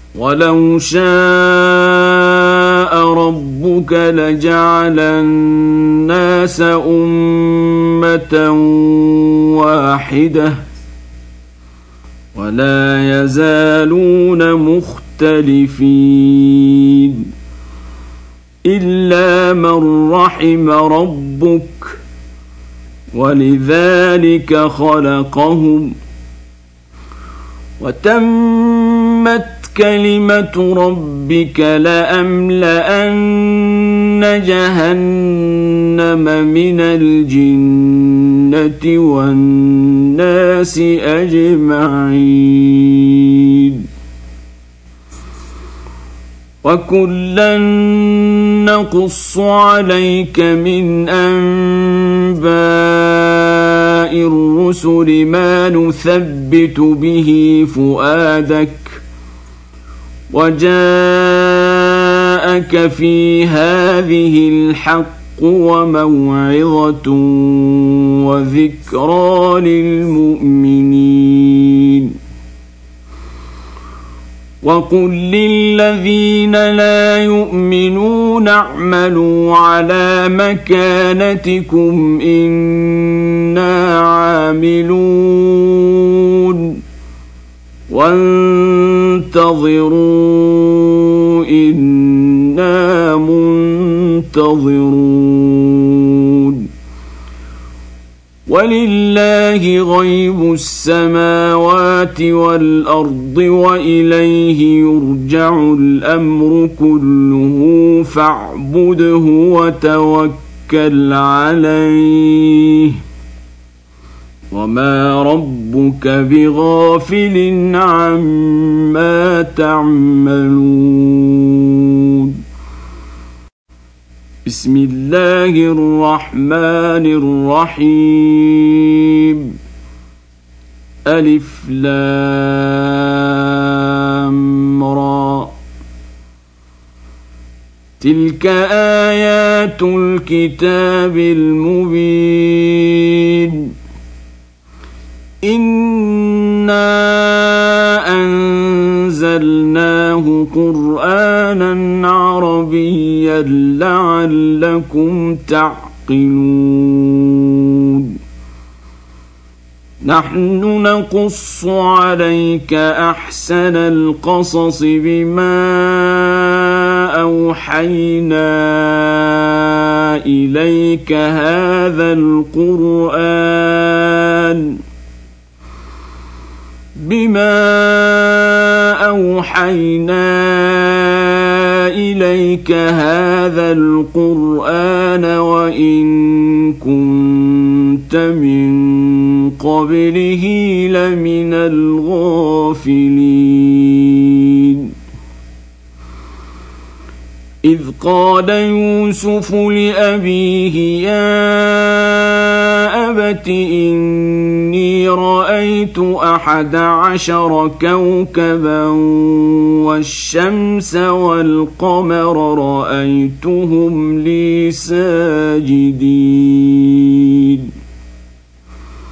ولو شاء ربك لجعل الناس أمة واحدة ولا يزالون مختلفين إلا من رحم ربك ولذلك خلقهم وتمت كلمة ربك لأملأن جهنم من الجنة والناس أجمعين وكلا نقص عليك من أنباء الرسل ما نثبت به فؤادك وجاءك في هذه الحق وموعظة وذكرى للمؤمنين وقل للذين لا يؤمنون اعملوا على مكانتكم إنا عاملون وانتظروا إنا منتظرون ولله غيب السماوات والأرض وإليه يرجع الأمر كله فاعبده وتوكل عليه وما ربك بغافل عما تعملون بسم الله الرحمن الرحيم ألف لام را تلك آيات الكتاب المبين إنا أنزلناه قرآنا عربيا لعلكم تعقلون نحن نقص عليك أحسن القصص بما أوحينا إليك هذا القرآن وإن كنت من قبله لمن الغافلين إذ قال يوسف لأبيه يا أبت إني رأيت 11 كوكبا والشمس والقمر رأيتهم لي ساجدين